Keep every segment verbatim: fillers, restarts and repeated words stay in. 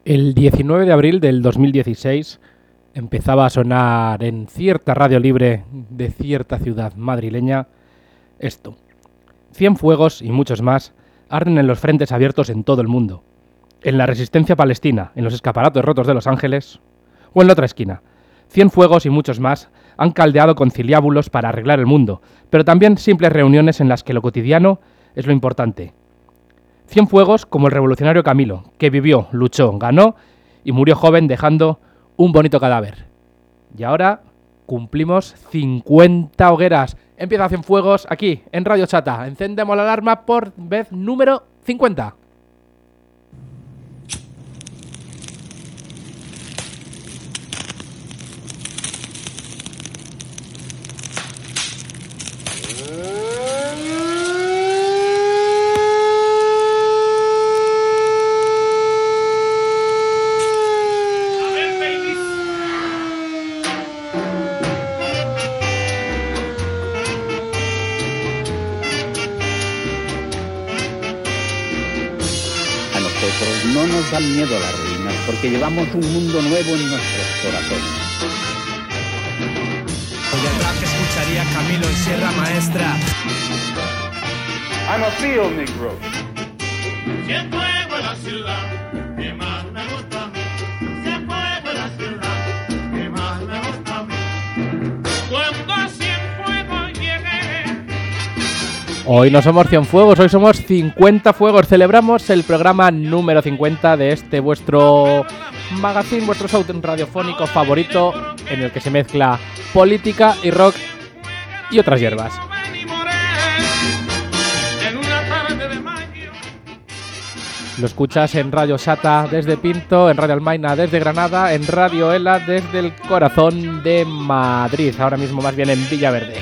El diecinueve de abril del dos mil dieciséis empezaba a sonar en cierta radio libre de cierta ciudad madrileña esto. Cienfuegos y muchos más arden en los frentes abiertos en todo el mundo. En la resistencia palestina, en los escaparatos rotos de Los Ángeles o en la otra esquina. Cienfuegos y muchos más han caldeado conciliábulos para arreglar el mundo, pero también simples reuniones en las que lo cotidiano es lo importante. Cienfuegos como el revolucionario Camilo, que vivió, luchó, ganó y murió joven dejando un bonito cadáver. Y ahora cumplimos cincuenta hogueras. Empieza Cienfuegos aquí, en Radio Chata. Encendemos la alarma por vez número cincuenta. No nos dan miedo las ruinas, porque llevamos un mundo nuevo en nuestros corazones. Hoy el rap que escucharía Camilo en Sierra Maestra. I'm a field negro. Cienfuegos en la ciudad, que más me gusta a mí. Cienfuegos en la ciudad, que más me gusta a mí. Cuando a Cienfuegos llegué. Hoy no somos Cienfuegos, hoy somos cincuenta Fuegos. Celebramos el programa número cincuenta de este vuestro magazine, vuestro show radiofónico favorito, en el que se mezcla política y rock y otras hierbas. Lo escuchas en Radio Sata desde Pinto, en Radio Almaina desde Granada, en Radio Ela desde el corazón de Madrid, ahora mismo más bien en Villaverde.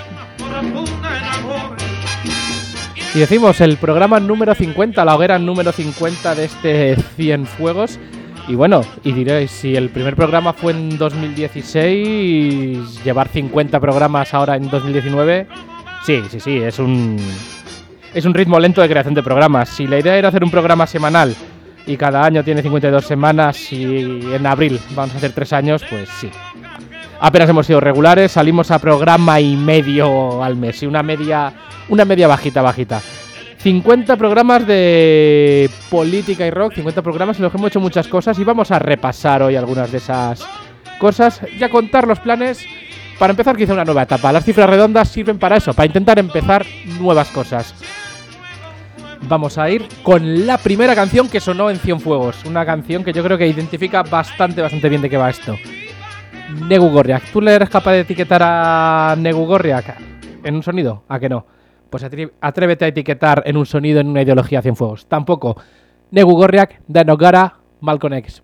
Y decimos el programa número cincuenta, la hoguera número cincuenta de este Cienfuegos. Y bueno, y diréis, si el primer programa fue en dos mil dieciséis, llevar cincuenta programas ahora en dos mil diecinueve, sí, sí, sí, es un, es un ritmo lento de creación de programas. Si la idea era hacer un programa semanal y cada año tiene cincuenta y dos semanas y en abril vamos a hacer tres años, pues sí. Apenas hemos sido regulares, salimos a programa y medio al mes, y una media, una media bajita, bajita. cincuenta programas de política y rock, cincuenta programas en los que hemos hecho muchas cosas y vamos a repasar hoy algunas de esas cosas y a contar los planes para empezar quizá una nueva etapa. Las cifras redondas sirven para eso, para intentar empezar nuevas cosas. Vamos a ir con la primera canción que sonó en Cienfuegos, una canción que yo creo que identifica bastante, bastante bien de qué va esto. Negu Gorriak. ¿Tú le eres capaz de etiquetar a Negu Gorriak en un sonido? ¿A que no? Pues atrévete a etiquetar en un sonido, en una ideología Cienfuegos. Tampoco. Negu Gorriak, Dano Gara, Malcolm X.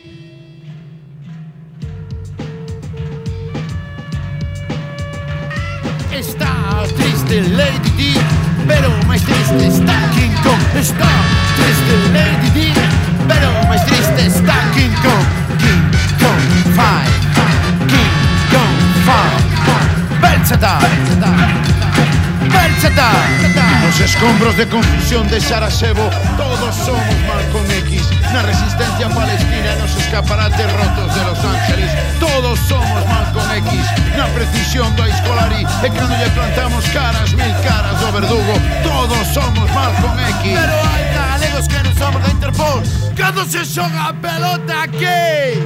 Está triste Lady D, pero más triste está King Kong. Está triste Lady D, pero más triste está King Kong. King Kong Five. Belchata, Belchata. Los escombros de confusión de Sarajevo, todos somos Malcolm X. Na resistencia palestina, en los escaparates rotos de Los Ángeles, todos somos Malcolm X. Na precisión do Escolari, e que non lle plantamos caras, mil caras do verdugo, todos somos Malcolm X. Pero hai galegos que non somos da Interpol, cando se xoga a pelota aquí.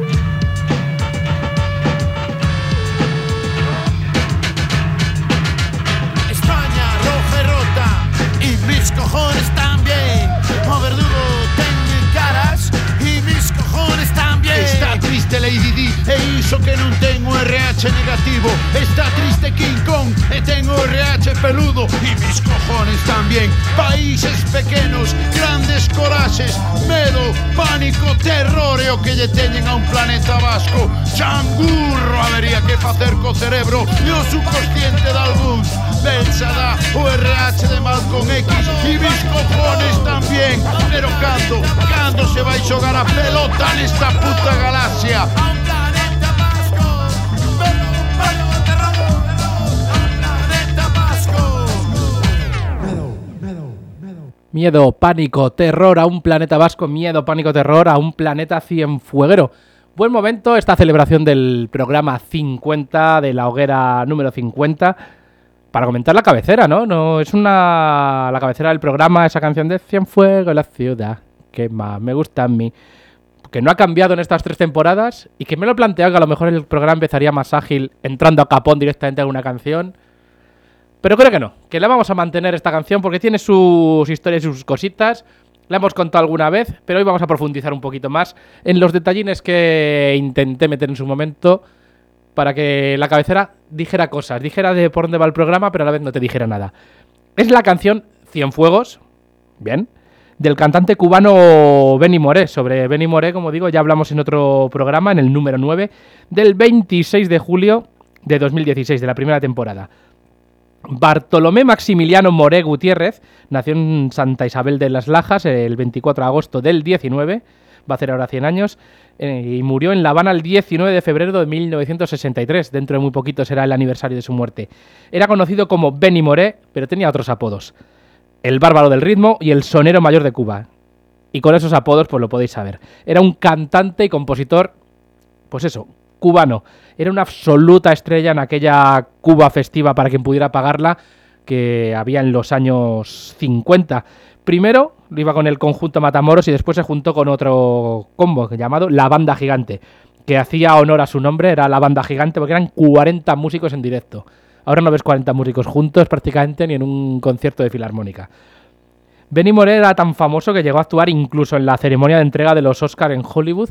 Mis cojones también, o verdugo ten caras y mis cojones también. Está triste Lady D e iso que non ten o R H negativo. Está triste King Kong e ten o R H peludo y mis cojones también. Países pequenos, grandes coraxes, medo, pánico, terror e o que lle teñen a un planeta vasco. Changurro habería que facer co cerebro e o subconsciente de algúns. Belchada, o R H de Malcolm X y mis cojones también. Pero cando, cando se vai xogar a pelota nesta puta galaxia. Miedo, pánico, terror a un planeta vasco. Miedo, pánico, terror a un planeta cienfueguero. Buen momento esta celebración del programa cincuenta, de la hoguera número cincuenta, para comentar la cabecera, ¿no? No es una la cabecera del programa, esa canción de Cienfuegos, la ciudad que más me gusta a mí, que no ha cambiado en estas tres temporadas y que me lo he planteado que a lo mejor el programa empezaría más ágil entrando a capón directamente a una canción. Pero creo que no, que la vamos a mantener esta canción porque tiene sus historias y sus cositas. La hemos contado alguna vez, pero hoy vamos a profundizar un poquito más en los detallines que intenté meter en su momento para que la cabecera dijera cosas, dijera de por dónde va el programa, pero a la vez no te dijera nada. Es la canción Cienfuegos, bien, del cantante cubano Benny Moré. Sobre Benny Moré, como digo, ya hablamos en otro programa, en el número nueve, del veintiséis de julio de dos mil dieciséis, de la primera temporada. Bartolomé Maximiliano Moré Gutiérrez nació en Santa Isabel de las Lajas el veinticuatro de agosto del diecinueve, va a hacer ahora cien años, eh, y murió en La Habana el diecinueve de febrero de mil novecientos sesenta y tres, dentro de muy poquito será el aniversario de su muerte. Era conocido como Benny Moré, pero tenía otros apodos: el bárbaro del ritmo y el sonero mayor de Cuba. Y con esos apodos pues lo podéis saber. Era un cantante y compositor, pues eso, cubano. Era una absoluta estrella en aquella Cuba festiva, para quien pudiera pagarla, que había en los años cincuenta. Primero iba con el conjunto Matamoros y después se juntó con otro combo llamado La Banda Gigante, que hacía honor a su nombre, era La Banda Gigante, porque eran cuarenta músicos en directo. Ahora no ves cuarenta músicos juntos prácticamente ni en un concierto de filarmónica. Benny Moré era tan famoso que llegó a actuar incluso en la ceremonia de entrega de los Oscar en Hollywood,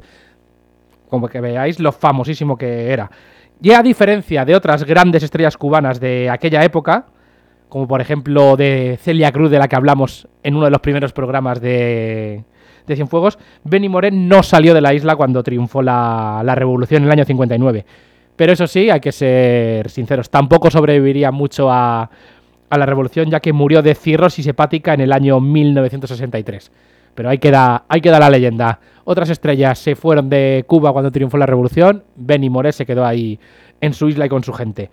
como que veáis lo famosísimo que era. Y a diferencia de otras grandes estrellas cubanas de aquella época, como por ejemplo de Celia Cruz, de la que hablamos en uno de los primeros programas de, de Cienfuegos, Benny Moré no salió de la isla cuando triunfó la, la revolución en el año cincuenta y nueve. Pero eso sí, hay que ser sinceros, tampoco sobreviviría mucho a, a la revolución, ya que murió de cirrosis hepática en el año mil novecientos sesenta y tres. Pero ahí queda, ahí queda la leyenda. Otras estrellas se fueron de Cuba cuando triunfó la revolución. Benny Moré se quedó ahí en su isla y con su gente.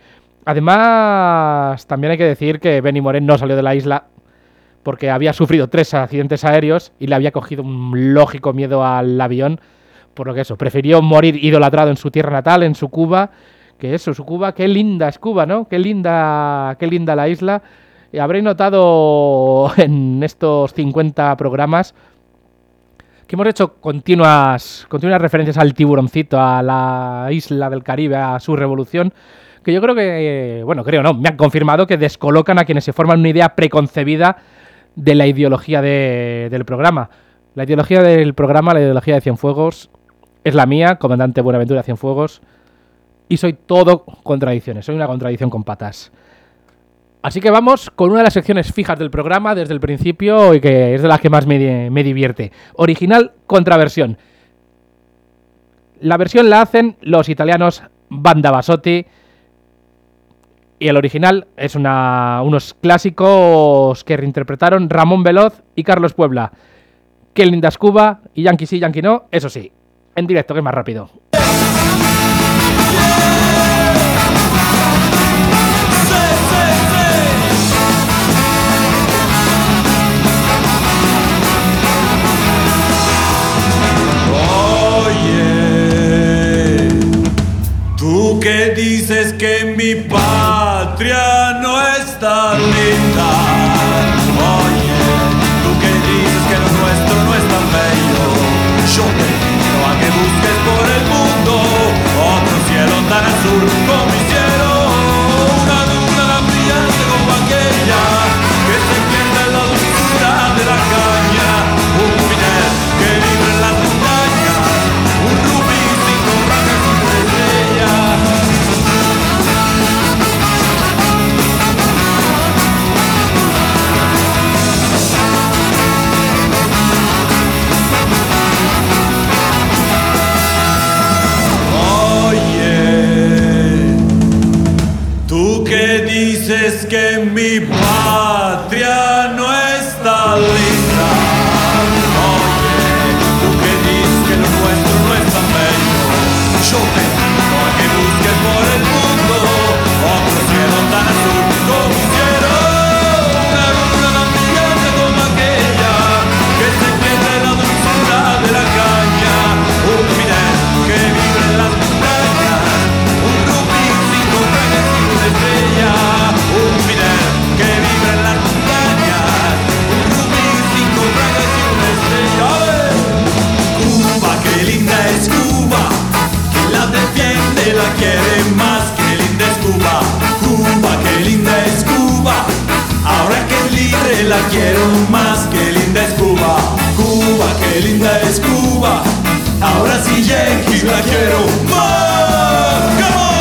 Además, también hay que decir que Benny Moré no salió de la isla porque había sufrido tres accidentes aéreos y le había cogido un lógico miedo al avión. Por lo que eso, prefirió morir idolatrado en su tierra natal, en su Cuba. Que eso, su Cuba, qué linda es Cuba, ¿no? Qué linda, qué linda la isla. Y habréis notado en estos cincuenta programas que hemos hecho continuas, continuas referencias al tiburoncito, a la isla del Caribe, a su revolución, que yo creo que, bueno, creo no, me han confirmado que descolocan a quienes se forman una idea preconcebida de la ideología de, del programa. La ideología del programa, la ideología de Cienfuegos, es la mía, comandante Buenaventura Cienfuegos, y soy todo contradicciones, soy una contradicción con patas. Así que vamos con una de las secciones fijas del programa desde el principio y que es de las que más me, me divierte. Original contra versión. La versión la hacen los italianos Banda Basotti y el original es una, unos clásicos que reinterpretaron Ramón Veloz y Carlos Puebla. Qué linda es Cuba y Yankee sí, Yankee no, eso sí, en directo que es más rápido. Tú que dices que mi patria no está linda, oye, tú que dices que lo nuestro no es tan bello, yo te invito a que busques por el mundo otro cielo tan azul como mi cielo, una luna tan brillante como aquella que se pierde en la dulzura de la caña, un pinel que vive en las montañas, un rubí sin corrajas sin estrella. Dices que mi patria no está linda. Oye, tú que dices que lo nuestro no es tan bello. Yo te invito a que busques por el mundo otro cielo tan azul como mi cielo. Una luna tan brillante como aquella Lire la quiere más, que linda es Cuba, Cuba, que linda es Cuba. Ahora que Lire la quiero más, que linda es Cuba, Cuba, que linda es Cuba. Ahora sí Yankee la quiero más. ¡Come on!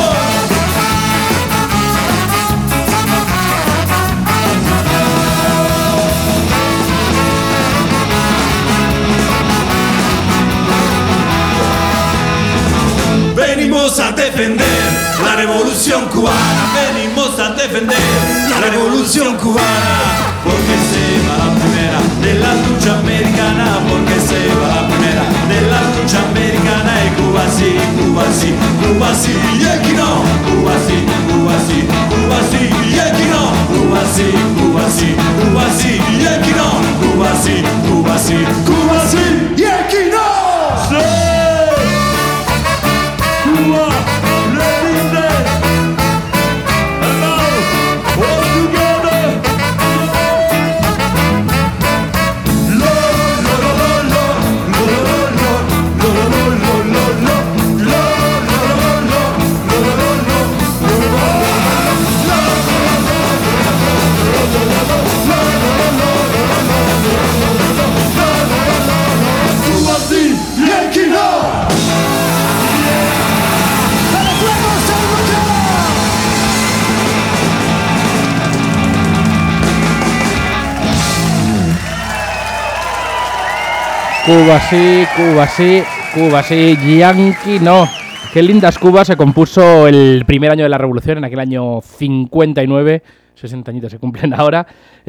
Venimos a defender la revolución cubana, venimos a defender la revolución cubana, porque se va la primera de la lucha americana, porque se va la primera de la lucha americana, y Cuba sí, Cuba sí, Cuba sí, y aquí no, Cuba sí, Cuba sí, Cuba sí, y aquí no, Cuba sí, Cuba sí, Cuba sí, y aquí no, Cuba sí, Cuba sí, Cuba sí, y aquí no. ¡Sí! Cuba, let it Cuba sí, Cuba sí, Cuba sí, Yankee no. Qué linda es Cuba se compuso el primer año de la Revolución, en aquel año cincuenta y nueve, sesenta añitos se cumplen ahora.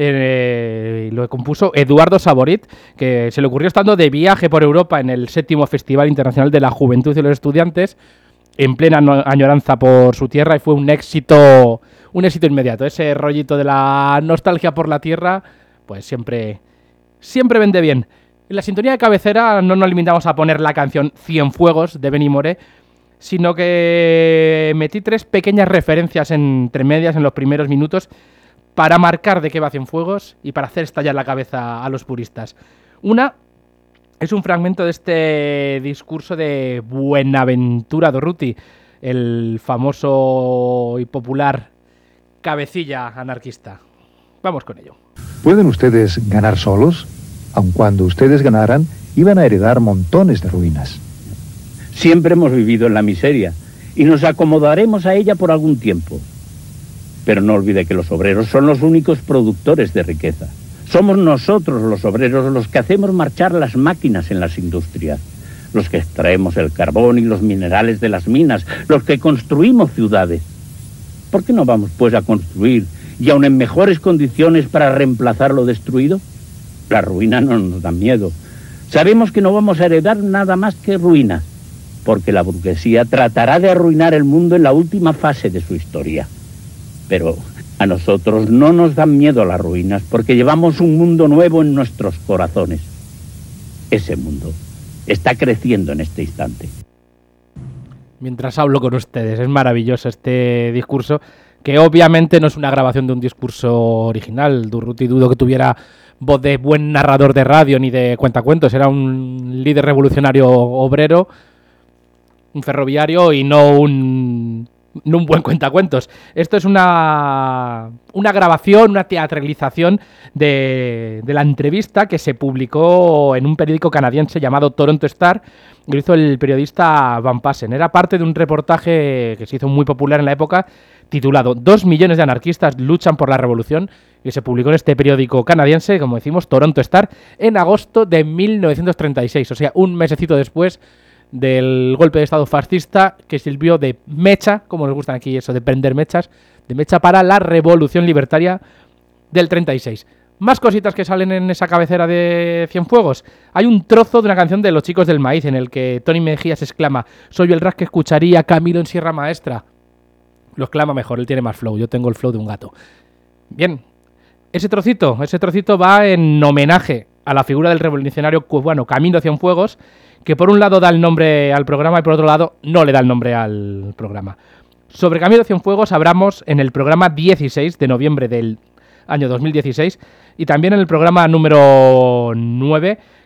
Eh, lo compuso Eduardo Saborit, que se le ocurrió estando de viaje por Europa en el séptimo Festival Internacional de la Juventud y los Estudiantes, en plena añoranza por su tierra, y fue un éxito, un éxito inmediato. Ese rollito de la nostalgia por la tierra, pues siempre, siempre vende bien. En la sintonía de cabecera no nos limitamos a poner la canción Cienfuegos de Benny Moré, sino que metí tres pequeñas referencias entre medias en los primeros minutos para marcar de qué va Cienfuegos y para hacer estallar la cabeza a los puristas. Una es un fragmento de este discurso de Buenaventura Durruti, el famoso y popular cabecilla anarquista. Vamos con ello. ¿Pueden ustedes ganar solos? Aun cuando ustedes ganaran, iban a heredar montones de ruinas. Siempre hemos vivido en la miseria y nos acomodaremos a ella por algún tiempo. Pero no olvide que los obreros son los únicos productores de riqueza. Somos nosotros los obreros los que hacemos marchar las máquinas en las industrias, los que extraemos el carbón y los minerales de las minas, los que construimos ciudades. ¿Por qué no vamos pues a construir, y aun en mejores condiciones, para reemplazar lo destruido? La ruina no nos da miedo. Sabemos que no vamos a heredar nada más que ruinas, porque la burguesía tratará de arruinar el mundo en la última fase de su historia. Pero a nosotros no nos dan miedo las ruinas, porque llevamos un mundo nuevo en nuestros corazones. Ese mundo está creciendo en este instante. Mientras hablo con ustedes, es maravilloso este discurso, que obviamente no es una grabación de un discurso original. Durruti dudo que tuviera voz de buen narrador de radio ni de cuentacuentos. Era un líder revolucionario obrero, un ferroviario y no un, no un buen cuentacuentos. Esto es una, una grabación, una teatralización de, de la entrevista que se publicó en un periódico canadiense llamado Toronto Star. Lo hizo el periodista Van Passen. Era parte de un reportaje que se hizo muy popular en la época, titulado Dos millones de anarquistas luchan por la revolución, y se publicó en este periódico canadiense, como decimos, Toronto Star, en agosto de mil novecientos treinta y seis, o sea, un mesecito después del golpe de estado fascista, que sirvió de mecha, como nos gustan aquí eso de prender mechas, de mecha para la revolución libertaria del treinta y seis. Más cositas que salen en esa cabecera de Cienfuegos. Hay un trozo de una canción de Los Chicos del Maíz en el que Tony Mejías exclama: soy el rap que escucharía Camilo en Sierra Maestra. Lo exclama mejor, él tiene más flow, yo tengo el flow de un gato. Bien, ese trocito, ese trocito va en homenaje a la figura del revolucionario cubano Camilo Cienfuegos, que por un lado da el nombre al programa y por otro lado no le da el nombre al programa. Sobre Camilo Cienfuegos hablamos en el programa dieciséis de noviembre del año dos mil dieciséis y también en el programa número nueve,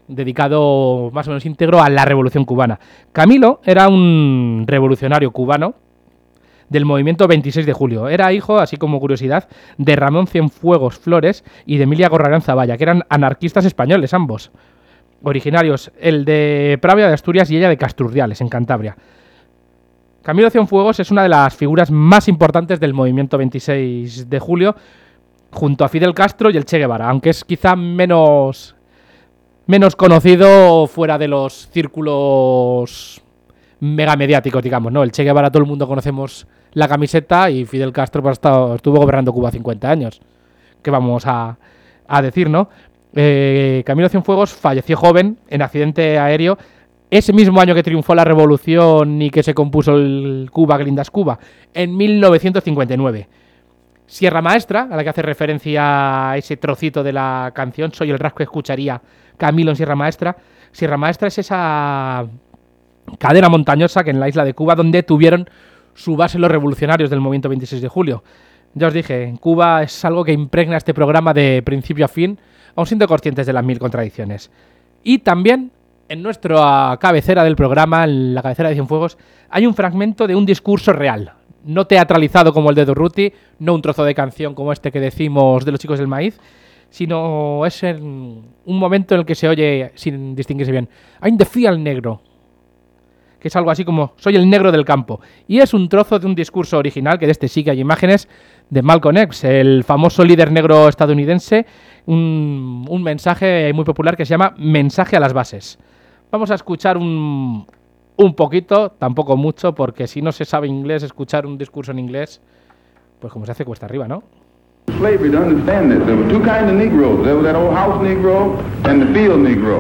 dedicado más o menos íntegro a la Revolución Cubana. Camilo era un revolucionario cubano del movimiento veintiséis de julio. Era hijo, así como curiosidad, de Ramón Cienfuegos Flores y de Emilia Gorrarán Zavalla, que eran anarquistas españoles ambos, originarios, el de Pravia de Asturias y ella de Casturdiales, en Cantabria. Camilo Cienfuegos es una de las figuras más importantes del movimiento veintiséis de julio, junto a Fidel Castro y el Che Guevara, aunque es quizá menos, menos conocido fuera de los círculos megamediáticos, digamos, ¿no? El Che Guevara todo el mundo conocemos la camiseta y Fidel Castro pues, estado, estuvo gobernando Cuba cincuenta años. ¿Qué vamos a, a decir, no? Eh, Camilo Cienfuegos falleció joven en accidente aéreo ese mismo año que triunfó la revolución y que se compuso el Cuba, que lindas Cuba, en mil novecientos cincuenta y nueve. Sierra Maestra, a la que hace referencia a ese trocito de la canción, Soy el rasgo que escucharía Camilo en Sierra Maestra. Sierra Maestra es esa cadena montañosa que en la isla de Cuba donde tuvieron su base los revolucionarios del movimiento veintiséis de julio. Ya os dije, en Cuba es algo que impregna este programa de principio a fin, aun siendo conscientes de las mil contradicciones. Y también, en nuestra cabecera del programa, en la cabecera de Cienfuegos, hay un fragmento de un discurso real, no teatralizado como el de Durruti, no un trozo de canción como este que decimos de los Chicos del Maíz, sino es en un momento en el que se oye, sin distinguirse bien, I'm the field negro, que es algo así como soy el negro del campo. Y es un trozo de un discurso original, que de este sí que hay imágenes, de Malcolm X, el famoso líder negro estadounidense, un, un mensaje muy popular que se llama Mensaje a las bases. Vamos a escuchar un, un poquito, tampoco mucho, porque si no se sabe inglés, escuchar un discurso en inglés, pues como se hace cuesta arriba, ¿no? Slavery to understand this. There were two kinds of Negroes. There was that old house Negro and the field Negro.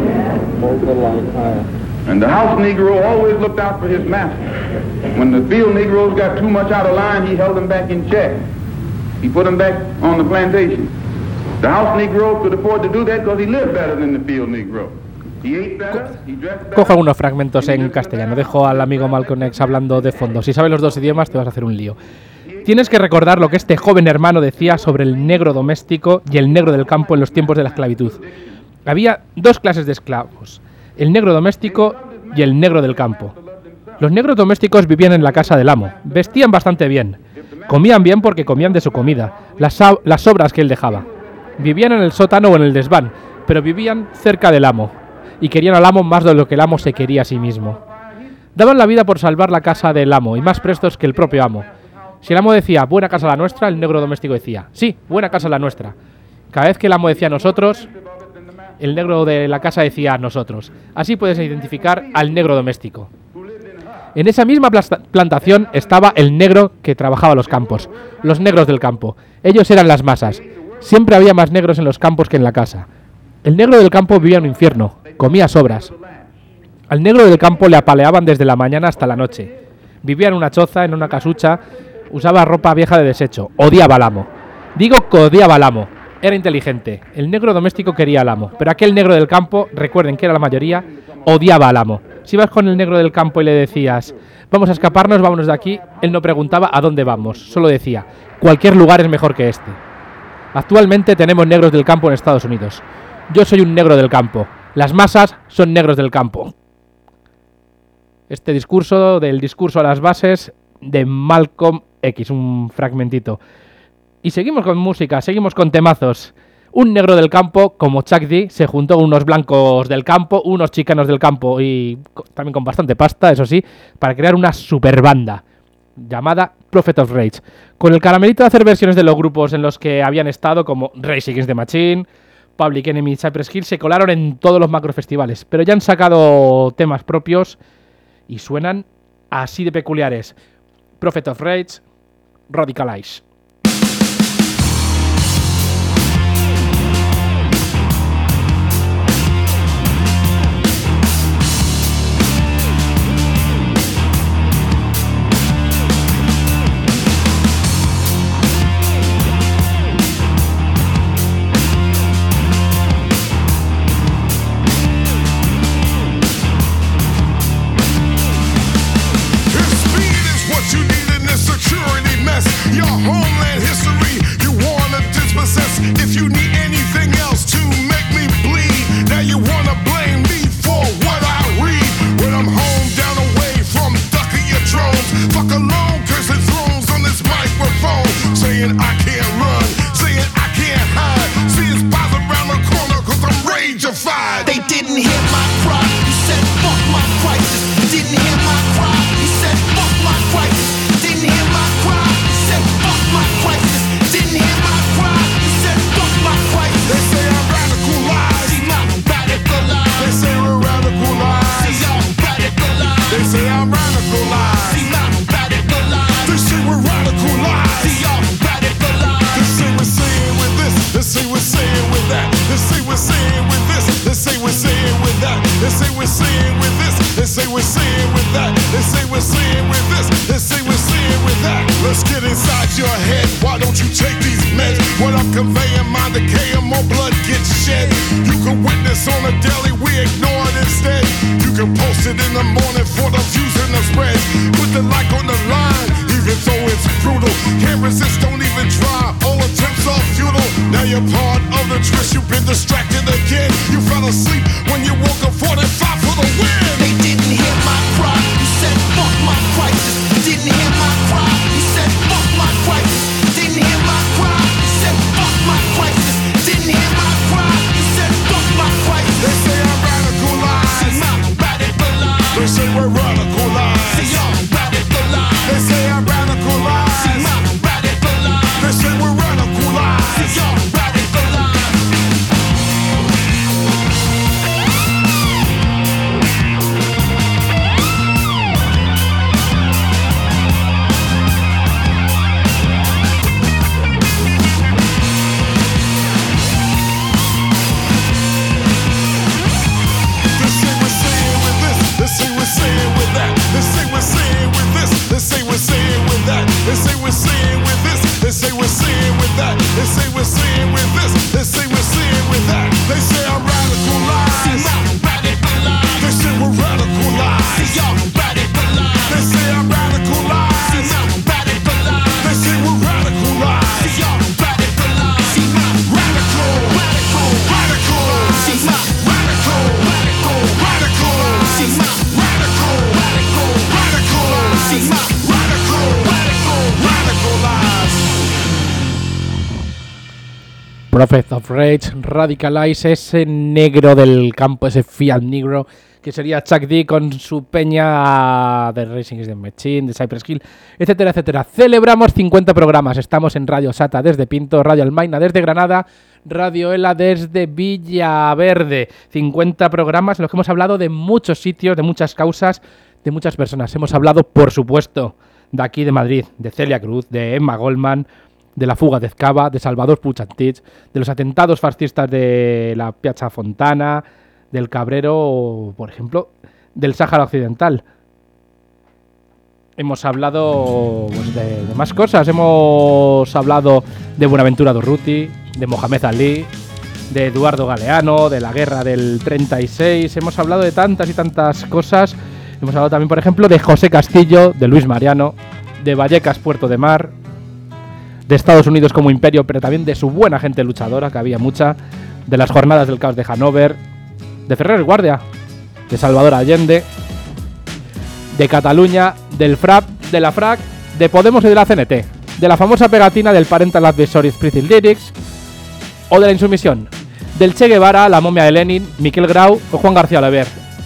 And the house Negro always looked out for his master. When the field Negroes got too much out of line, he held them back in check. He put them back on the plantation. The house Negro could afford to do that because he lived better than the field Negro. He ate better, he dressed better. Cojo algunos fragmentos en castellano. Dejo al amigo Malcolm X hablando de fondo. Si sabes los dos idiomas te vas a hacer un lío. Tienes que recordar lo que este joven hermano decía sobre el negro doméstico y el negro del campo en los tiempos de la esclavitud. Había dos clases de esclavos, el negro doméstico y el negro del campo. Los negros domésticos vivían en la casa del amo, vestían bastante bien, comían bien porque comían de su comida, las, las sobras que él dejaba. Vivían en el sótano o en el desván, pero vivían cerca del amo, y querían al amo más de lo que el amo se quería a sí mismo. Daban la vida por salvar la casa del amo, y más prestos que el propio amo. Si el amo decía, buena casa la nuestra, el negro doméstico decía, sí, buena casa la nuestra. Cada vez que el amo decía nosotros, el negro de la casa decía nosotros. Así puedes identificar al negro doméstico. En esa misma plantación estaba el negro que trabajaba los campos, los negros del campo. Ellos eran las masas. Siempre había más negros en los campos que en la casa. El negro del campo vivía en un infierno, comía sobras. Al negro del campo le apaleaban desde la mañana hasta la noche. Vivía en una choza, en una casucha. Usaba ropa vieja de desecho. Odiaba al amo. Digo que odiaba al amo. Era inteligente. El negro doméstico quería al amo. Pero aquel negro del campo, recuerden que era la mayoría, odiaba al amo. Si ibas con el negro del campo y le decías, vamos a escaparnos, vámonos de aquí, él no preguntaba a dónde vamos. Solo decía, cualquier lugar es mejor que este. Actualmente tenemos negros del campo en Estados Unidos. Yo soy un negro del campo. Las masas son negros del campo. Este discurso, del discurso a las bases de Malcolm X, un fragmentito. Y seguimos con música, seguimos con temazos. Un negro del campo, como Chuck D, se juntó con unos blancos del campo, unos chicanos del campo y también con bastante pasta, eso sí, para crear una super banda llamada Prophet of Rage, con el caramelito de hacer versiones de los grupos en los que habían estado, como Rage Against the Machine, Public Enemy y Cypress Hill. Se colaron en todos los macrofestivales, pero ya han sacado temas propios y suenan así de peculiares. Prophet of Rage, Radicalize. Your home with this, they say we're saying with that. They say we're saying with this, they say we're saying with that. Let's get inside your head, why don't you take these meds? What I'm conveying, mind decay and more blood gets shed. You can witness on a daily, we ignore it instead. You can post it in the morning for the views and the spreads. Put the like on the line, even though it's brutal. Can't resist, don't even try, all attempts are futile. Now you're part of the twist, you've been distracted again. You fell asleep when you woke up forty-five for the win. They didn't hear my cry, you said fuck my crisis. Didn't hear my cry, you said fuck my crisis. Didn't hear my cry, you said fuck my crisis. Didn't hear my cry, you said fuck my crisis. They say I'm radicalized, See my radicalized. they say we're radicalized. See y'all radicalized. They say I'm radicalized, See my radicalized. they say we're radicalized. See y'all radicalized. They say we're saying with that. They say we're saying with this. They say we're saying with that. They say we're saying with this. They say we're saying with that. They say we're saying with this. They say we're saying with that. They say I'm radicalized. See my radicalized. They say we're radicalized. See y'all radicalized. They say I'm radicalized. See my radicalized. They say we're radicalized. See y'all radicalized. See my Radical, radical. radical, See my radical, radical. radical, See my radical, radical. radical, See my radical, radical. radicalized. Prophet of Rage, Radicalize, ese negro del campo, ese Fiat Negro, que sería Chuck D con su peña de Racing is the Machine, de Cypress Hill, etcétera, etcétera. Celebramos cincuenta programas, estamos en Radio Sata desde Pinto, Radio Almaina desde Granada, Radio Ela desde Villaverde. cincuenta programas en los que hemos hablado de muchos sitios, de muchas causas, de muchas personas. Hemos hablado, por supuesto, de aquí de Madrid, de Celia Cruz, de Emma Goldman, de la fuga de Ezcaba, de Salvador Puig-Antich, de los atentados fascistas de la Piazza Fontana, del Cabrero, por ejemplo, del Sáhara Occidental. Hemos hablado pues, de, de más cosas. Hemos hablado de Buenaventura Durruti, de Mohamed Ali, de Eduardo Galeano, de la guerra del treinta y seis. Hemos hablado de tantas y tantas cosas. Hemos hablado también, por ejemplo, de José Castillo, de Luis Mariano, de Vallecas Puerto de Mar, de Estados Unidos como imperio, pero también de su buena gente luchadora, que había mucha, de las jornadas del caos de Hannover, de Ferrer Guardia, de Salvador Allende, de Cataluña, del F R A P, de la F R A C, de Podemos y de la C N T, de la famosa pegatina del Parental Advisory Spiritual Lyrics, o de la insumisión, del Che Guevara, la momia de Lenin, Miquel Grau o Juan García Oliver,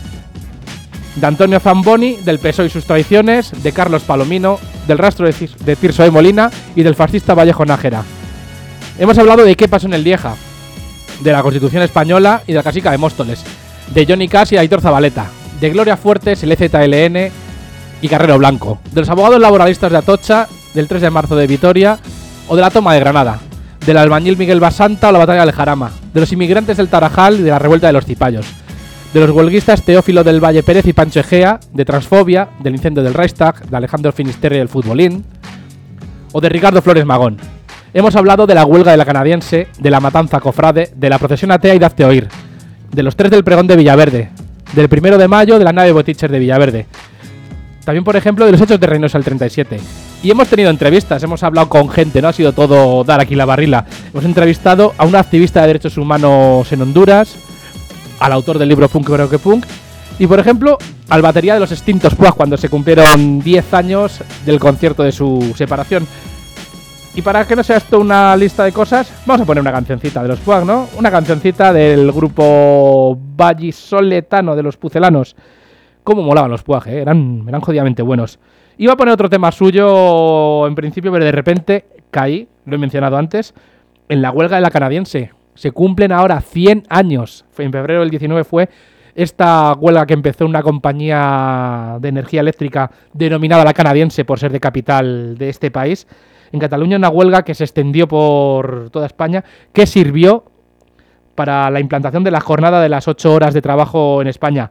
de Antonio Zamboni, del P S O E y sus traiciones, de Carlos Palomino, del rastro de, Cis- de Tirso de Molina y del fascista Vallejo Nájera. Hemos hablado de qué pasó en el Lieja, de la Constitución Española y de la Casica de Móstoles, de Johnny Cash y Aitor Zabaleta, de Gloria Fuertes, el E Z L N y Carrero Blanco, de los abogados laboralistas de Atocha, del tres de marzo de Vitoria o de la toma de Granada, del albañil Miguel Basanta o la batalla del Jarama, de los inmigrantes del Tarajal y de la revuelta de los Cipayos, de los huelguistas Teófilo del Valle Pérez y Pancho Egea, de Transfobia, del incendio del Reichstag, de Alejandro Finisterre y el futbolín, o de Ricardo Flores Magón. Hemos hablado de la huelga de la canadiense, de la matanza cofrade, de la procesión atea y de Hazte Oír, de los tres del pregón de Villaverde, del primero de mayo de la nave Boticher de Villaverde, también, por ejemplo, de los hechos de Reynosa del treinta y siete. Y hemos tenido entrevistas, hemos hablado con gente, no ha sido todo dar aquí la barrila. Hemos entrevistado a una activista de derechos humanos en Honduras, al autor del libro Punk Creo que Punk, y por ejemplo, al batería de los extintos Puag cuando se cumplieron diez años del concierto de su separación. Y para que no sea esto una lista de cosas, vamos a poner una cancioncita de los Puag, ¿no? Una cancioncita del grupo vallisoletano de los pucelanos. Cómo molaban los Puag, ¿eh? Eran, eran jodidamente buenos. Iba a poner otro tema suyo en principio, pero de repente caí, lo he mencionado antes, en la huelga de la canadiense. Se cumplen ahora cien años. En febrero del diecinueve fue esta huelga que empezó una compañía de energía eléctrica denominada la canadiense por ser de capital de este país. En Cataluña una huelga que se extendió por toda España, que sirvió para la implantación de la jornada de las ocho horas de trabajo en España,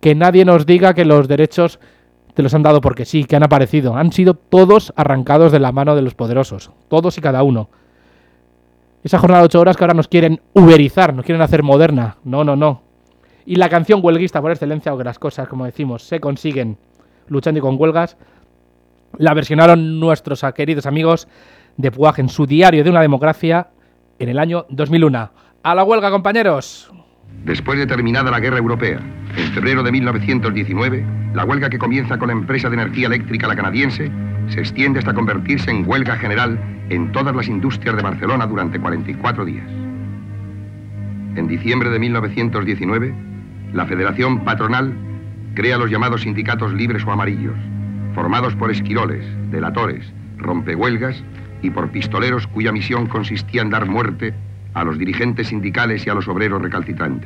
que nadie nos diga que los derechos te los han dado porque sí, que han aparecido. Han sido todos arrancados de la mano de los poderosos, todos y cada uno. Esa jornada de ocho horas que ahora nos quieren uberizar, nos quieren hacer moderna. No, no, no. Y la canción huelguista por excelencia, o que las cosas, como decimos, se consiguen luchando y con huelgas, la versionaron nuestros queridos amigos de Puaj en su Diario de una democracia en el año dos mil uno. ¡A la huelga, compañeros! Después de terminada la guerra europea, en febrero de mil novecientos diecinueve, la huelga que comienza con la empresa de energía eléctrica la canadiense se extiende hasta convertirse en huelga general en todas las industrias de Barcelona durante cuarenta y cuatro días. En diciembre de mil novecientos diecinueve, la Federación Patronal crea los llamados sindicatos libres o amarillos, formados por esquiroles, delatores, rompehuelgas y por pistoleros cuya misión consistía en dar muerte a los dirigentes sindicales y a los obreros recalcitrantes.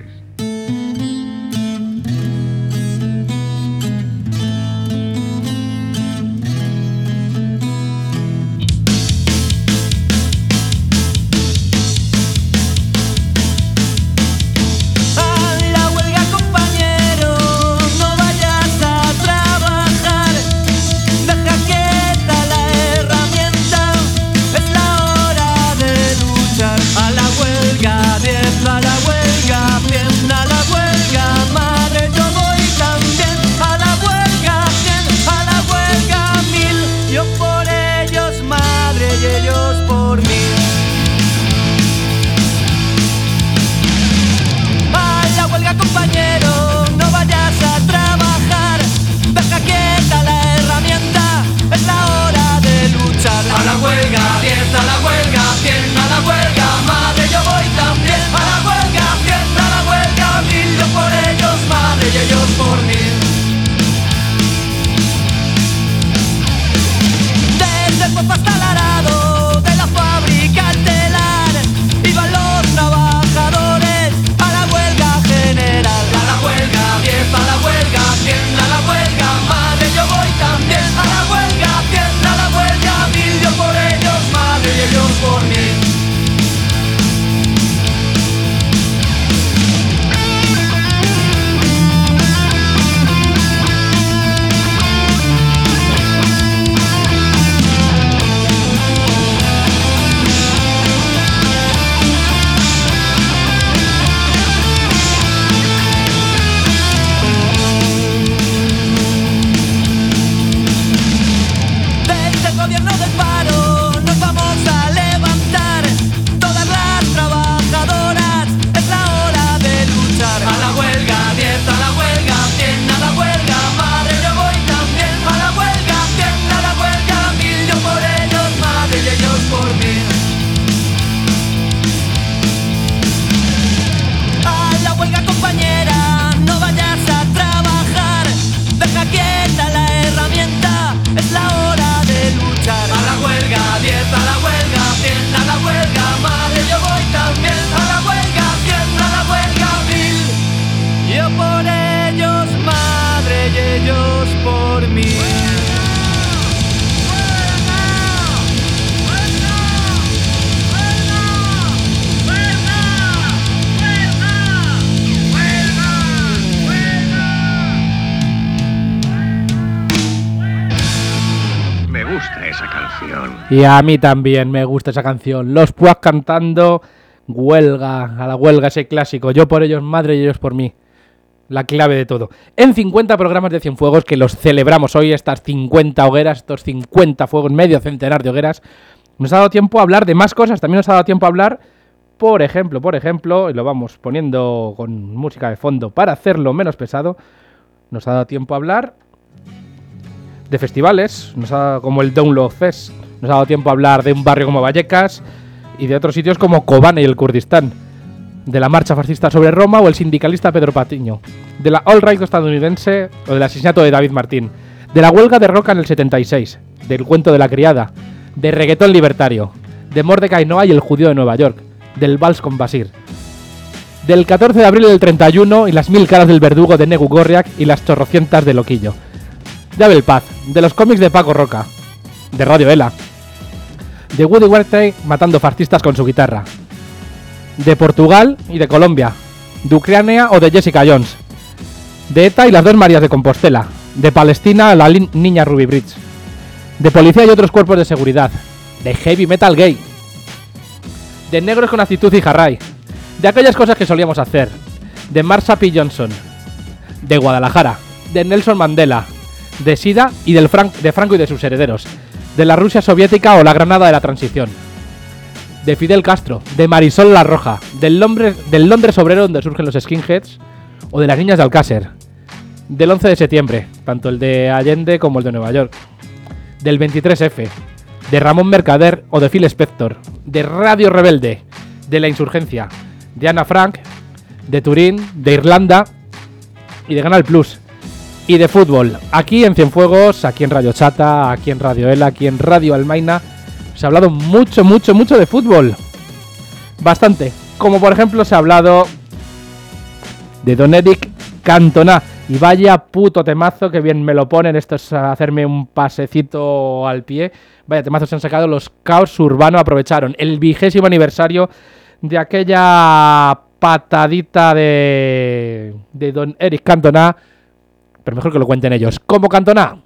Y a mí también me gusta esa canción. Los Puaj cantando huelga, a la huelga, ese clásico. Yo por ellos, madre, y ellos por mí. La clave de todo. En cincuenta programas de Cienfuegos, que los celebramos hoy, estas cincuenta hogueras, estos cincuenta fuegos, medio centenar de hogueras, nos ha dado tiempo a hablar de más cosas. También nos ha dado tiempo a hablar, por ejemplo, por ejemplo, y lo vamos poniendo con música de fondo para hacerlo menos pesado, nos ha dado tiempo a hablar de festivales, nos ha, como el Download Fest. Nos ha dado tiempo a hablar de un barrio como Vallecas y de otros sitios como Kobane y el Kurdistán, de la marcha fascista sobre Roma o el sindicalista Pedro Patiño, de la All Right estadounidense o del asesinato de David Martín, de la huelga de Roca en el setenta y seis, del cuento de la criada, de reggaetón libertario, de Mordecai Noah y el judío de Nueva York, del vals con Basir, del catorce de abril del treinta y uno y las mil caras del verdugo de Negu Gorriak y las chorrocientas de Loquillo, de Abel Paz, de los cómics de Paco Roca, de Radio Ela, de Woody Guthrie matando fascistas con su guitarra, de Portugal y de Colombia, de Ucrania o de Jessica Jones, De ETA y las dos Marías de Compostela. De Palestina la li- niña Ruby Bridge. De policía y otros cuerpos de seguridad. De heavy metal gay. De negros con actitud y jarray. De aquellas cosas que solíamos hacer. De Marsha P. Johnson. De Guadalajara. De Nelson Mandela. De SIDA y del Fran- de Franco y de sus herederos. De la Rusia soviética o la Granada de la Transición. De Fidel Castro. De Marisol La Roja. Del Londres, del Londres obrero donde surgen los skinheads. O de las niñas de Alcácer. Del once de septiembre. Tanto el de Allende como el de Nueva York. Del veintitrés efe. De Ramón Mercader o de Phil Spector. De Radio Rebelde. De la Insurgencia. De Ana Frank. De Turín. De Irlanda. Y de Canal Plus. Y de fútbol. Aquí en Cienfuegos, aquí en Radio Chata, aquí en Radio Ela, aquí en Radio Almaina. Se ha hablado mucho, mucho, mucho de fútbol. Bastante. Como por ejemplo se ha hablado de Don Eric Cantona. Y vaya puto temazo, que bien me lo ponen. Esto es hacerme un pasecito al pie. Vaya temazo se han sacado los Caos Urbano. Aprovecharon el vigésimo aniversario de aquella patadita de, de Don Eric Cantona. Pero mejor que lo cuenten ellos. ¿Cómo Cantona?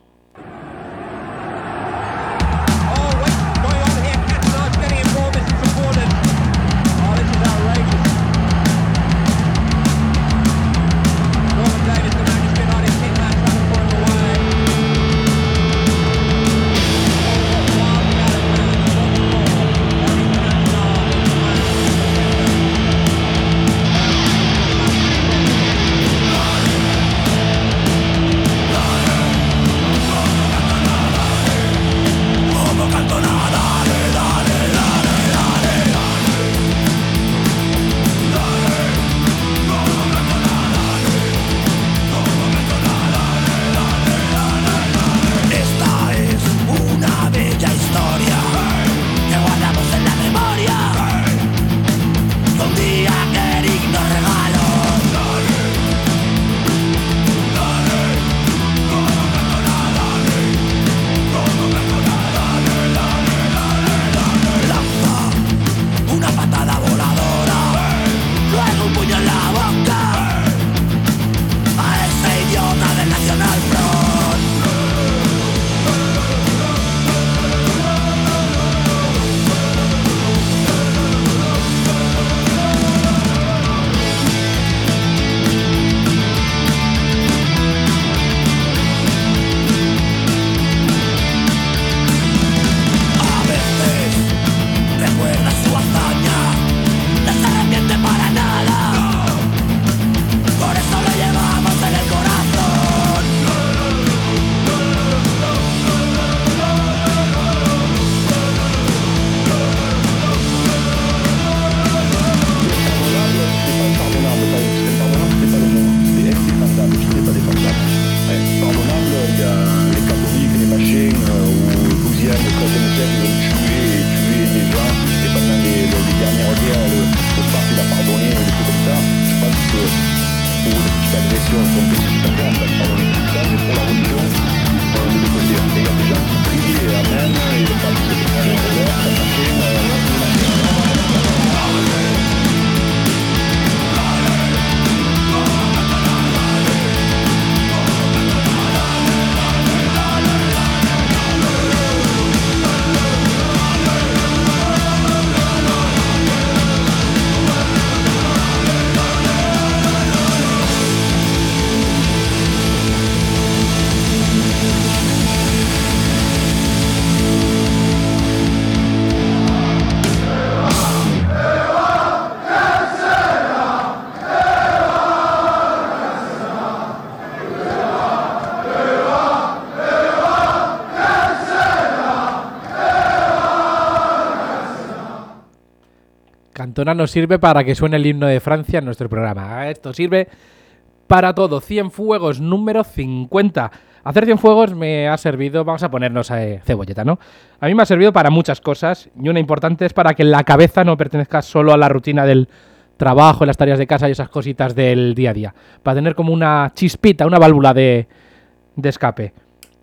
Cantona nos sirve para que suene el himno de Francia en nuestro programa. Esto sirve para todo. Cienfuegos número cincuenta. Hacer Cienfuegos me ha servido, vamos a ponernos a eh, cebolleta, ¿no? A mí me ha servido para muchas cosas y una importante es para que la cabeza no pertenezca solo a la rutina del trabajo, las tareas de casa y esas cositas del día a día. Para tener como una chispita, una válvula de, de escape.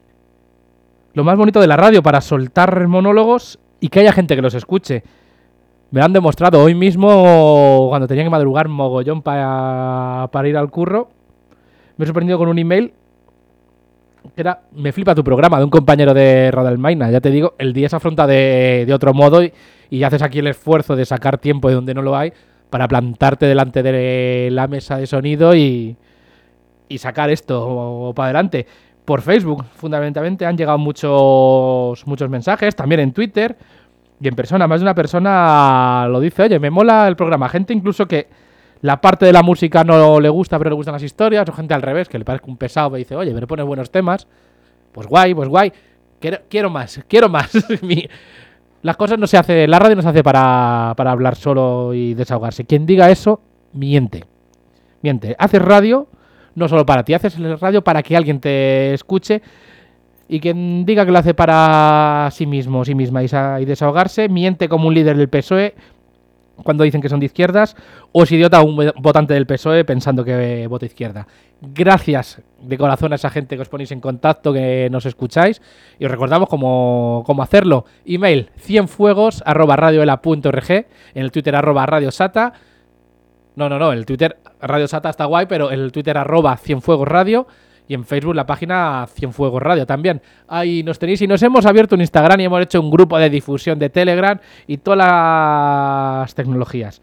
Lo más bonito de la radio, para soltar monólogos y que haya gente que los escuche. Me lo han demostrado hoy mismo, cuando tenía que madrugar mogollón para, para ir al curro. me he sorprendido con un email que era, me flipa tu programa, de un compañero de Radalmaina. Ya te digo, el día se afronta de, de otro modo y, y haces aquí el esfuerzo de sacar tiempo de donde no lo hay para plantarte delante de la mesa de sonido y, y sacar esto para adelante. Por Facebook, fundamentalmente, han llegado muchos, muchos mensajes, también en Twitter y en persona. Más de una persona lo dice, oye, me mola el programa. Gente incluso que la parte de la música no le gusta, pero le gustan las historias, o gente al revés, que le parece un pesado y dice, oye, me pones buenos temas. Pues guay, pues guay. Quiero, quiero más, quiero más. Mi, las cosas no se hace, la radio no se hace para, para hablar solo y desahogarse. Quien diga eso, miente. Miente. Haces radio no solo para ti, haces radio para que alguien te escuche. Y quien diga que lo hace para sí mismo, sí misma y, y desahogarse, miente como un líder del P S O E cuando dicen que son de izquierdas, o es idiota un votante del P S O E pensando que vota izquierda. Gracias de corazón a esa gente que os ponéis en contacto, que nos escucháis, y os recordamos cómo, cómo hacerlo. Email cienfuegos arroba radioela punto org, en el Twitter arroba radiosata. No, no, no, el Twitter radiosata está guay, pero el Twitter arroba cienfuegos radio. Y en Facebook la página Cienfuegos Radio también. Ahí nos tenéis. Y nos hemos abierto un Instagram y hemos hecho un grupo de difusión de Telegram y todas las tecnologías.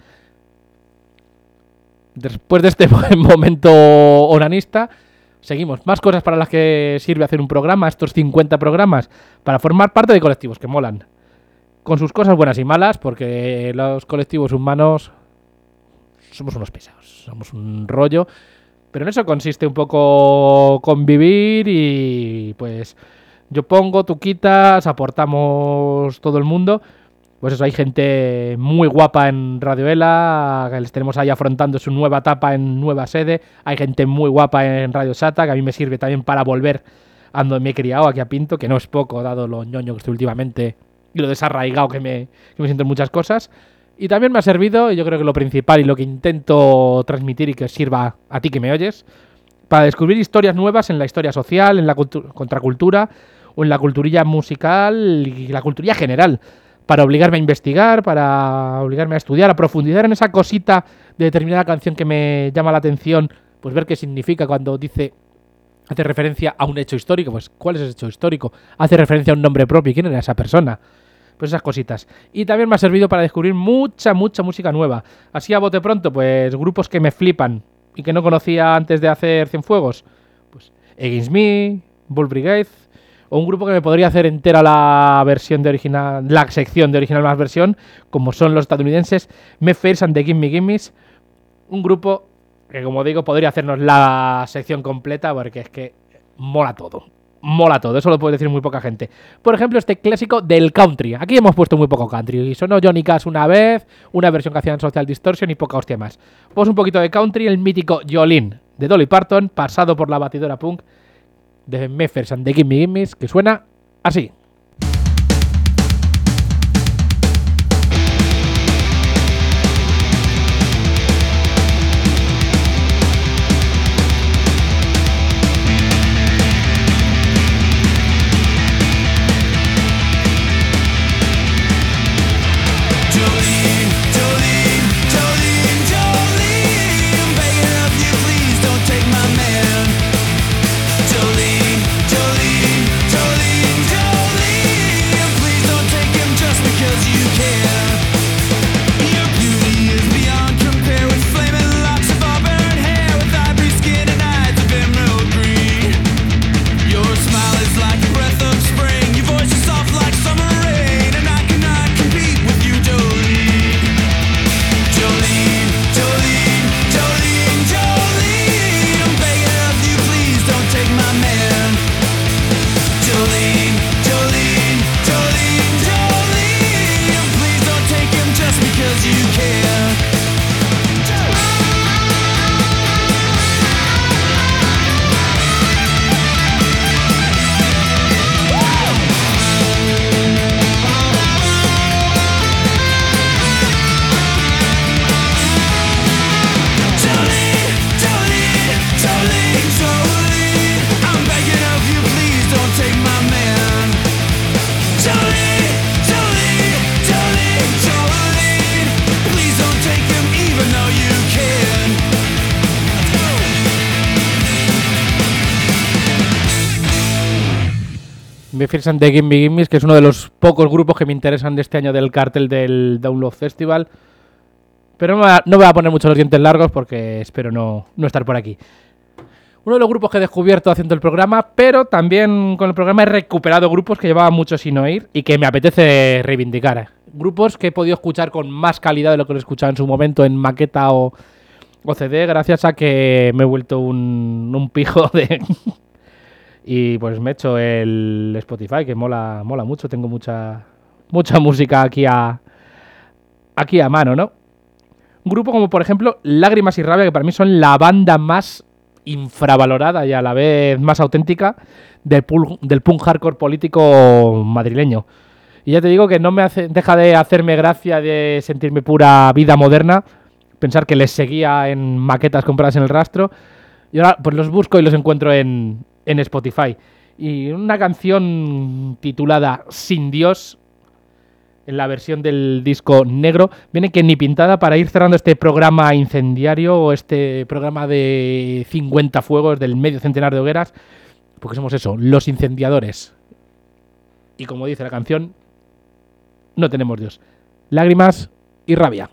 Después de este momento onanista, seguimos. Más cosas para las que sirve hacer un programa, estos cincuenta programas, para formar parte de colectivos que molan. Con sus cosas buenas y malas, porque los colectivos humanos somos unos pesados, somos un rollo. Pero en eso consiste un poco convivir y pues yo pongo, tú quitas, aportamos todo el mundo. Pues eso, hay gente muy guapa en Radioela, que les tenemos ahí afrontando su nueva etapa en nueva sede. Hay gente muy guapa en Radio Sata, que a mí me sirve también para volver a donde me he criado, aquí a Pinto, que no es poco, dado lo ñoño que estoy últimamente y lo desarraigado que me, que me siento en muchas cosas. Y también me ha servido, y yo creo que lo principal y lo que intento transmitir y que sirva a ti que me oyes, para descubrir historias nuevas en la historia social, en la cultu- contracultura o en la culturilla musical y la culturilla general, para obligarme a investigar, para obligarme a estudiar, a profundizar en esa cosita de determinada canción que me llama la atención, pues ver qué significa cuando dice, hace referencia a un hecho histórico. Pues ¿cuál es ese hecho histórico? Hace referencia a un nombre propio. ¿Quién era esa persona? Pues esas cositas. Y también me ha servido para descubrir mucha, mucha música nueva. Así a bote pronto, pues grupos que me flipan y que no conocía antes de hacer Cienfuegos. Pues Against Me, Bull Brigade, o un grupo que me podría hacer entera la versión de original, la sección de original más versión, como son los estadounidenses Me Fairs and the Gimme Gimmes. Un grupo que, como digo, podría hacernos la sección completa porque es que mola todo. Mola todo, eso lo puede decir muy poca gente. Por ejemplo, este clásico del country. Aquí hemos puesto muy poco country. Y sonó Johnny Cash una vez, una versión que hacían Social Distortion y poca hostia más. Pues un poquito de country, el mítico Jolene de Dolly Parton, pasado por la batidora punk de Me Fairs and the Gimme Gimmes, que suena así. Jolene, Jolene, Jolene, Jolene. Memphis and the Gimme Gimmes, que es uno de los pocos grupos que me interesan de este año del cartel del Download Festival. Pero no, me va, no voy a poner mucho los dientes largos porque espero no, no estar por aquí. Uno de los grupos que he descubierto haciendo el programa, pero también con el programa he recuperado grupos que llevaba mucho sin oír y que me apetece reivindicar. Grupos que he podido escuchar con más calidad de lo que lo he escuchado en su momento en maqueta o, o C D, gracias a que me he vuelto un, un pijo de... y pues me he hecho el Spotify, que mola, mola mucho. Tengo mucha, mucha música aquí a, aquí a mano, ¿no? Un grupo como, por ejemplo, Lágrimas y Rabia, que para mí son la banda más infravalorada y a la vez más auténtica del punk, del punk hardcore político madrileño. Y ya te digo que no me hace, deja de hacerme gracia de sentirme pura vida moderna, pensar que les seguía en maquetas compradas en el rastro, y ahora pues los busco y los encuentro en, en Spotify. Y una canción titulada Sin Dios, en la versión del disco negro, viene que ni pintada para ir cerrando este programa incendiario o este programa de cincuenta fuegos del medio centenar de hogueras, porque somos eso, los incendiadores. Y como dice la canción, no tenemos Dios. Lágrimas y Rabia.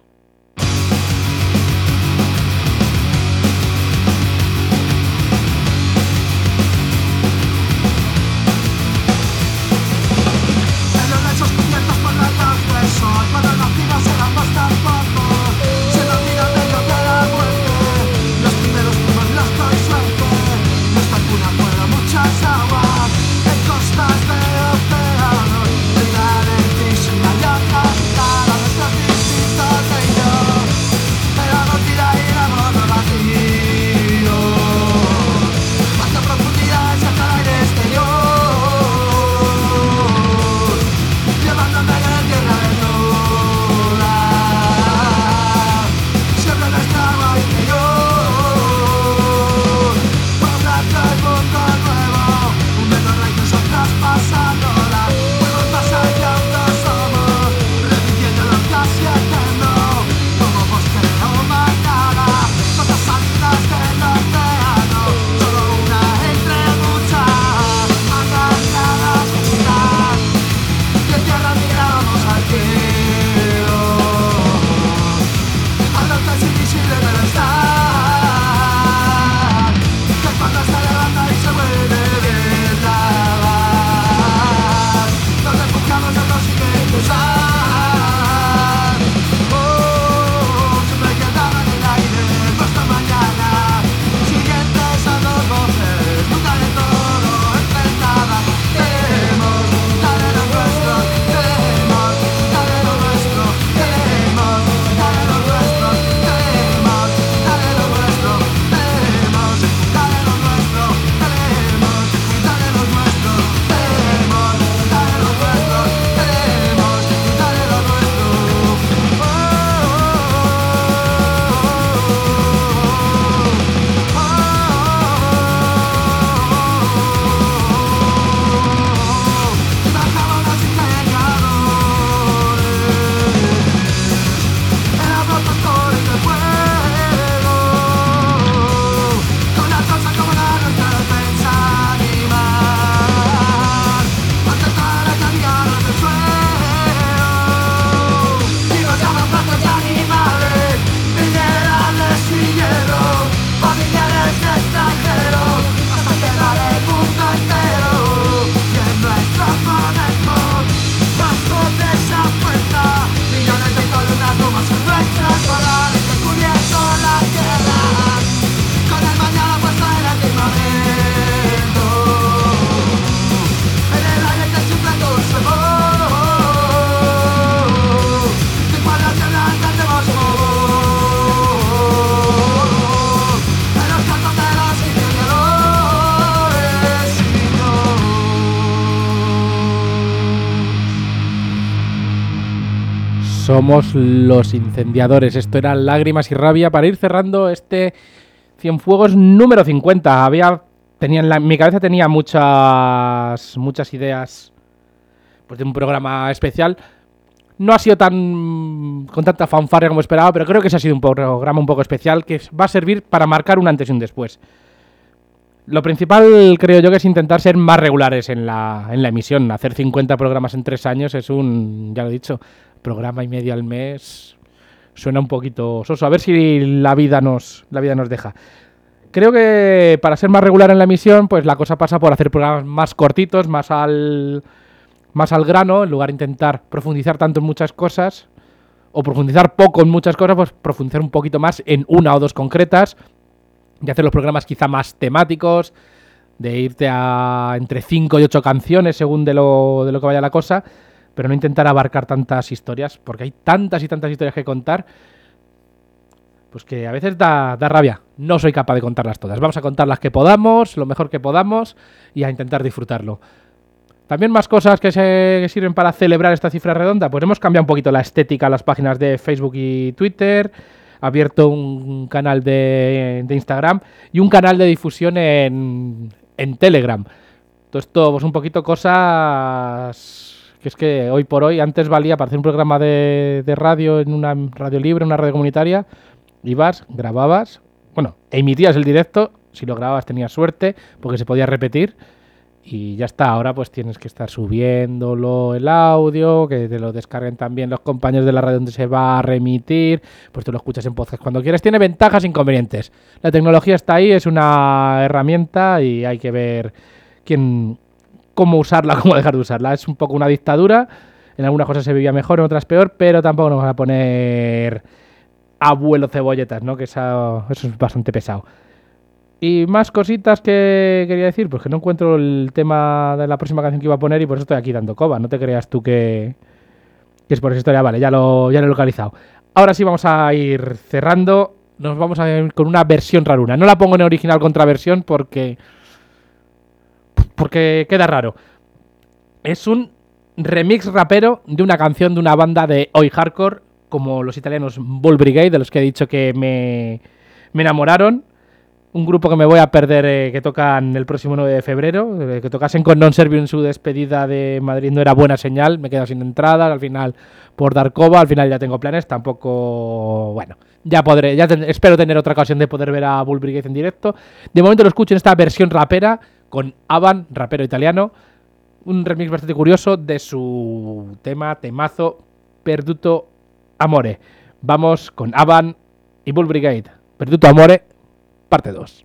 Somos los incendiadores. Esto era Lágrimas y Rabia para ir cerrando este Cienfuegos número cincuenta. Había, tenía en, la, en mi cabeza tenía muchas muchas ideas pues, de un programa especial. No ha sido tan con tanta fanfarria como esperaba, pero creo que ese ha sido un programa un poco especial que va a servir para marcar un antes y un después. Lo principal, creo yo, que es intentar ser más regulares en la, en la emisión. Hacer cincuenta programas en tres años es un, ya lo he dicho, programa y medio al mes. Suena un poquito soso. A ver si la vida nos, la vida nos deja. Creo que para ser más regular en la emisión, pues la cosa pasa por hacer programas más cortitos, más al, más al grano, en lugar de intentar profundizar tanto en muchas cosas, o profundizar poco en muchas cosas, pues profundizar un poquito más en una o dos concretas, y hacer los programas quizá más temáticos, de irte a entre cinco y ocho canciones según de lo, de lo que vaya la cosa, pero no intentar abarcar tantas historias, porque hay tantas y tantas historias que contar, pues que a veces da, da rabia. No soy capaz de contarlas todas. Vamos a contar las que podamos, lo mejor que podamos, y a intentar disfrutarlo. También más cosas que, se, que sirven para celebrar esta cifra redonda. Pues hemos cambiado un poquito la estética a las páginas de Facebook y Twitter, abierto un canal de, de Instagram y un canal de difusión en, en Telegram. Todo esto, pues un poquito cosas que es que hoy por hoy, antes valía para hacer un programa de, de radio en una radio libre, una radio comunitaria. Ibas, grababas, bueno, emitías el directo, si lo grababas tenías suerte, porque se podía repetir, y ya está. Ahora pues tienes que estar subiéndolo el audio, que te lo descarguen también los compañeros de la radio donde se va a remitir, pues tú lo escuchas en podcast cuando quieras. Tiene ventajas e inconvenientes. La tecnología está ahí, es una herramienta y hay que ver quién, cómo usarla, cómo dejar de usarla. Es un poco una dictadura, en algunas cosas se vivía mejor, en otras peor, pero tampoco nos van a poner abuelo cebolletas, ¿no? Que eso, eso es bastante pesado. Y más cositas que quería decir, pues que no encuentro el tema de la próxima canción que iba a poner y por eso estoy aquí dando coba. No te creas tú que, que es por esa historia. Vale, ya lo, ya lo he localizado. Ahora sí vamos a ir cerrando. Nos vamos a ir con una versión raruna. No la pongo en original contra versión porque... porque queda raro. Es un remix rapero de una canción de una banda de oi hardcore, como los italianos Bull Brigade, de los que he dicho que me, me enamoraron. Un grupo que me voy a perder, eh, que tocan el próximo nueve de febrero. Eh, que tocasen con Non Servio en su despedida de Madrid no era buena señal. Me he quedado sin entradas, al final por dar coba. Al final ya tengo planes, tampoco... Bueno, ya podré, ya ten, espero tener otra ocasión de poder ver a Bull Brigade en directo. De momento lo escucho en esta versión rapera con Avan, rapero italiano. Un remix bastante curioso de su tema, temazo, Perduto Amore. Vamos con Avan y Bull Brigade. Perduto Amore, parte dos.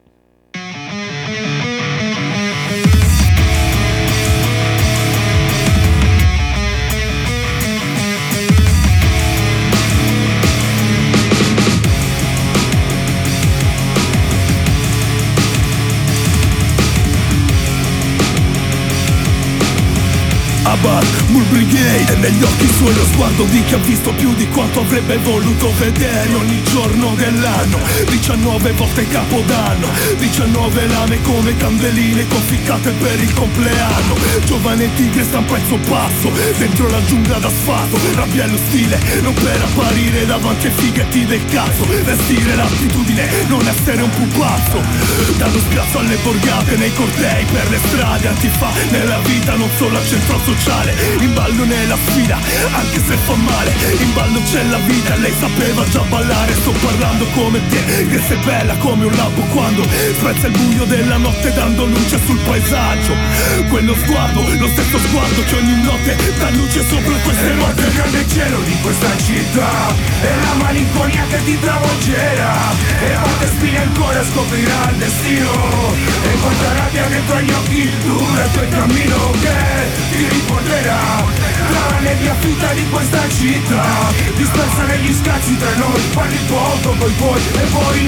Avan, Bull Brigade, e negli occhi suoi lo sguardo di chi ha visto più di quanto avrebbe voluto vedere ogni giorno dell'anno. Diciannove volte Capodanno, diciannove lame come candeline conficcate per il compleanno. Giovane tigre sta un pezzo passo dentro la giungla d'asfalto, rabbia e lo stile non per apparire davanti ai fighetti del cazzo. Vestire l'attitudine, non essere un pupazzo. Dallo spiazzo alle borgate, nei cortei, per le strade, antifa nella vita, non solo al centro sociale. In ballo nella sfida, anche se fa male, in ballo c'è la vita, lei sapeva già ballare. Sto parlando come te, che sei bella come un lampo quando spezza il buio della notte dando luce sul paesaggio. Quello sguardo, lo stesso sguardo che ogni notte dà luce sopra queste note. Il grande cielo di questa città e la malinconia che ti travolgerà, e molte spine ancora scoprirà il destino, e quanta rabbia dentro agli occhi durante il cammino che ti riporterà tra la nebbia fitta di questa città, dispersa negli scazzi tra noi. Parli poco coi tuoi e poi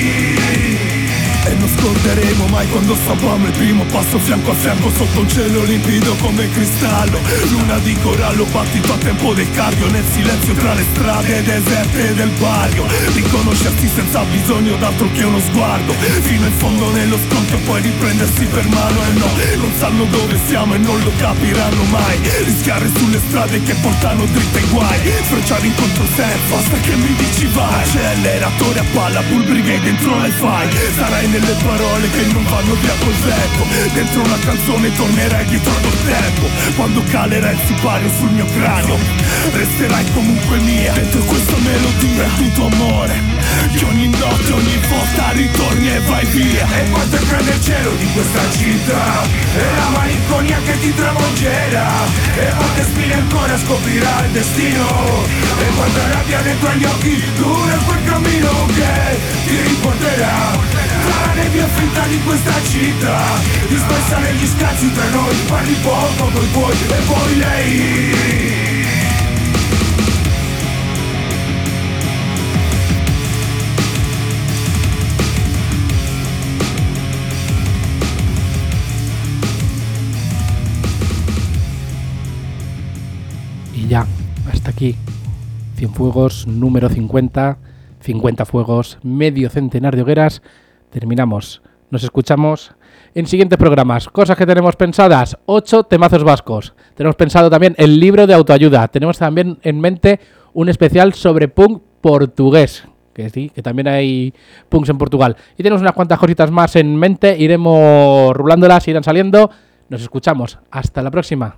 lei. E non scorderemo mai quando stavamo il primo passo fianco a fianco sotto un cielo limpido come cristallo. Luna di corallo, battito a tempo del cardio, nel silenzio tra le strade deserte del barrio. Riconoscersi senza bisogno d'altro che uno sguardo, fino in fondo nello scontro poi riprendersi per mano. E no, non sanno dove siamo e non lo capiranno mai. Rischiare sulle strade che portano dritte ai guai, sfrecciare in controsenso, basta che mi dici vai. Acceleratore a palla, Bull Brigade dentro le fai. Sarai nelle parole che non vanno via col vento, dentro una canzone tornerai dietro col tempo. Quando calerà il sipario sul mio cranio, resterai comunque mia dentro questa melodia. Perduto amore, Che ogni notte, ogni volta ritorni e vai via. E quanto è grande il cielo di questa città, e la malinconia che ti travolgerà, e quante spine ancora scoprirà il destino, e quanta rabbia dentro agli occhi dura quel cammino che ti riporterà tra la nebbia finta di questa città, dispersa negli scazzi tra noi, parli poco coi tuoi e poi lei. Y ya, hasta aquí. Cienfuegos número cincuenta, cincuenta fuegos, medio centenar de hogueras. Terminamos. Nos escuchamos en siguientes programas. Cosas que tenemos pensadas: ocho temazos vascos. Tenemos pensado también el libro de autoayuda. Tenemos también en mente un especial sobre punk portugués. Que sí, que también hay punks en Portugal. Y tenemos unas cuantas cositas más en mente. Iremos rulándolas, irán saliendo. Nos escuchamos. Hasta la próxima.